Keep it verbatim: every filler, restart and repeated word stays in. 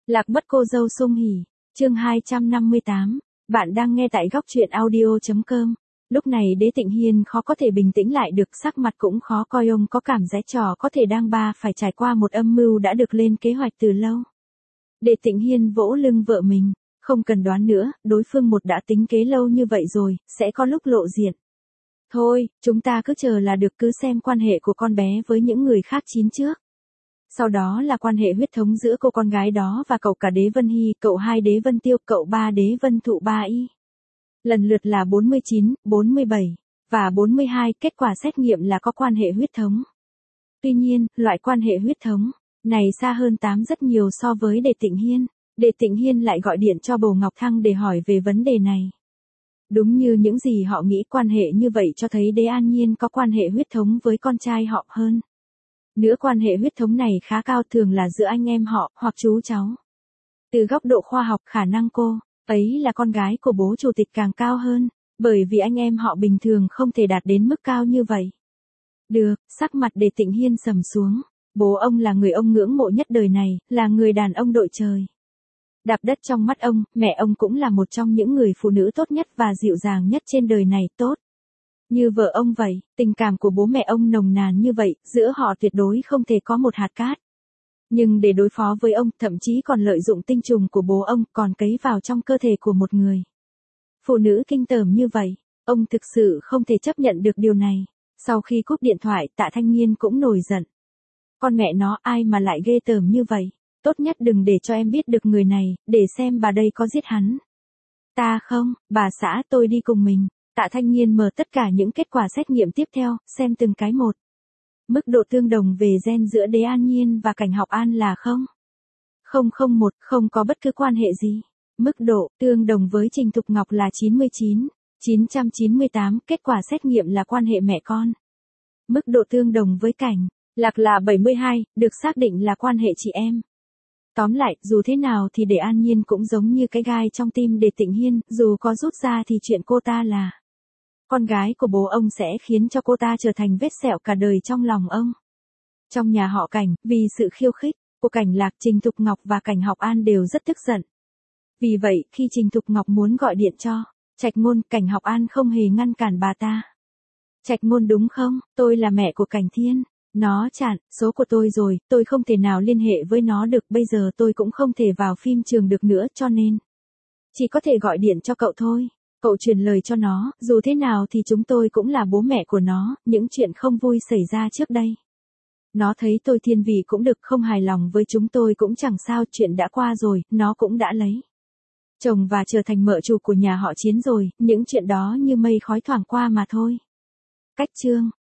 Lạc mất cô dâu Sung Hỉ, chương hai trăm năm mươi tám, bạn đang nghe tại góc truyện audio.com. Lúc này Đế Tịnh Hiên khó có thể bình tĩnh lại được, sắc mặt cũng khó coi, ông có cảm giác trò có thể đang ba phải trải qua một âm mưu đã được lên kế hoạch từ lâu. Đế Tịnh Hiên vỗ lưng vợ mình, không cần đoán nữa, đối phương một đã tính kế lâu như vậy rồi, sẽ có lúc lộ diện. Thôi, chúng ta cứ chờ là được, cứ xem quan hệ của con bé với những người khác chín trước. Sau đó là quan hệ huyết thống giữa cô con gái đó và cậu cả Đế Vân Hy, cậu hai Đế Vân Tiêu, cậu ba Đế Vân Thụ ba y. Lần lượt là bốn mươi chín, bốn mươi bảy và bốn mươi hai, kết quả xét nghiệm là có quan hệ huyết thống. Tuy nhiên, loại quan hệ huyết thống này xa hơn tám rất nhiều so với Đế Tịnh Hiên. Đế Tịnh Hiên lại gọi điện cho Bầu Ngọc Thăng để hỏi về vấn đề này. Đúng như những gì họ nghĩ, quan hệ như vậy cho thấy Đế An Nhiên có quan hệ huyết thống với con trai họ hơn. Nữa quan hệ huyết thống này khá cao, thường là giữa anh em họ, hoặc chú cháu. Từ góc độ khoa học, khả năng cô ấy là con gái của bố chủ tịch càng cao hơn, bởi vì anh em họ bình thường không thể đạt đến mức cao như vậy. Được, sắc mặt Đế Tịnh Hiên sầm xuống, bố ông là người ông ngưỡng mộ nhất đời này, là người đàn ông đội trời. Đạp đất trong mắt ông, mẹ ông cũng là một trong những người phụ nữ tốt nhất và dịu dàng nhất trên đời này, tốt như vợ ông vậy. Tình cảm của bố mẹ ông nồng nàn như vậy, giữa họ tuyệt đối không thể có một hạt cát. Nhưng để đối phó với ông, thậm chí còn lợi dụng tinh trùng của bố ông, còn cấy vào trong cơ thể của một người phụ nữ kinh tởm như vậy. Ông thực sự không thể chấp nhận được điều này. Sau khi cúp điện thoại, Tạ Thanh Nghiên cũng nổi giận. Con mẹ nó, ai mà lại ghê tởm như vậy. Tốt nhất đừng để cho em biết được người này, để xem bà đây có giết hắn. Ta không, bà xã, tôi đi cùng mình. Tạ Thanh Nghiên mở tất cả những kết quả xét nghiệm tiếp theo, xem từng cái một. Mức độ tương đồng về gen giữa Đế An Nhiên và Cảnh Học An là không không không một, không có bất cứ quan hệ gì. Mức độ tương đồng với Trình Thục Ngọc là chín mươi chín, chín trăm chín mươi tám, kết quả xét nghiệm là quan hệ mẹ con. Mức độ tương đồng với Cảnh Lạc là bảy mươi hai, được xác định là quan hệ chị em. Tóm lại, dù thế nào thì Đế An Nhiên cũng giống như cái gai trong tim Đế Tịnh Hiên, dù có rút ra thì chuyện cô ta là con gái của bố ông sẽ khiến cho cô ta trở thành vết sẹo cả đời trong lòng ông. Trong nhà họ Cảnh, vì sự khiêu khích của Cảnh Lạc, Trình Thục Ngọc và Cảnh Học An đều rất tức giận. Vì vậy, khi Trình Thục Ngọc muốn gọi điện cho Trạch Ngôn, Cảnh Học An không hề ngăn cản bà ta. Trạch Ngôn đúng không, tôi là mẹ của Cảnh Thiên. Nó chặn số của tôi rồi, tôi không thể nào liên hệ với nó được, bây giờ tôi cũng không thể vào phim trường được nữa, cho nên chỉ có thể gọi điện cho cậu thôi. Cậu truyền lời cho nó, dù thế nào thì chúng tôi cũng là bố mẹ của nó, những chuyện không vui xảy ra trước đây. Nó thấy tôi thiên vị cũng được, không hài lòng với chúng tôi cũng chẳng sao, chuyện đã qua rồi, nó cũng đã lấy chồng và trở thành mợ chủ của nhà họ Chiến rồi, những chuyện đó như mây khói thoảng qua mà thôi. Cách chương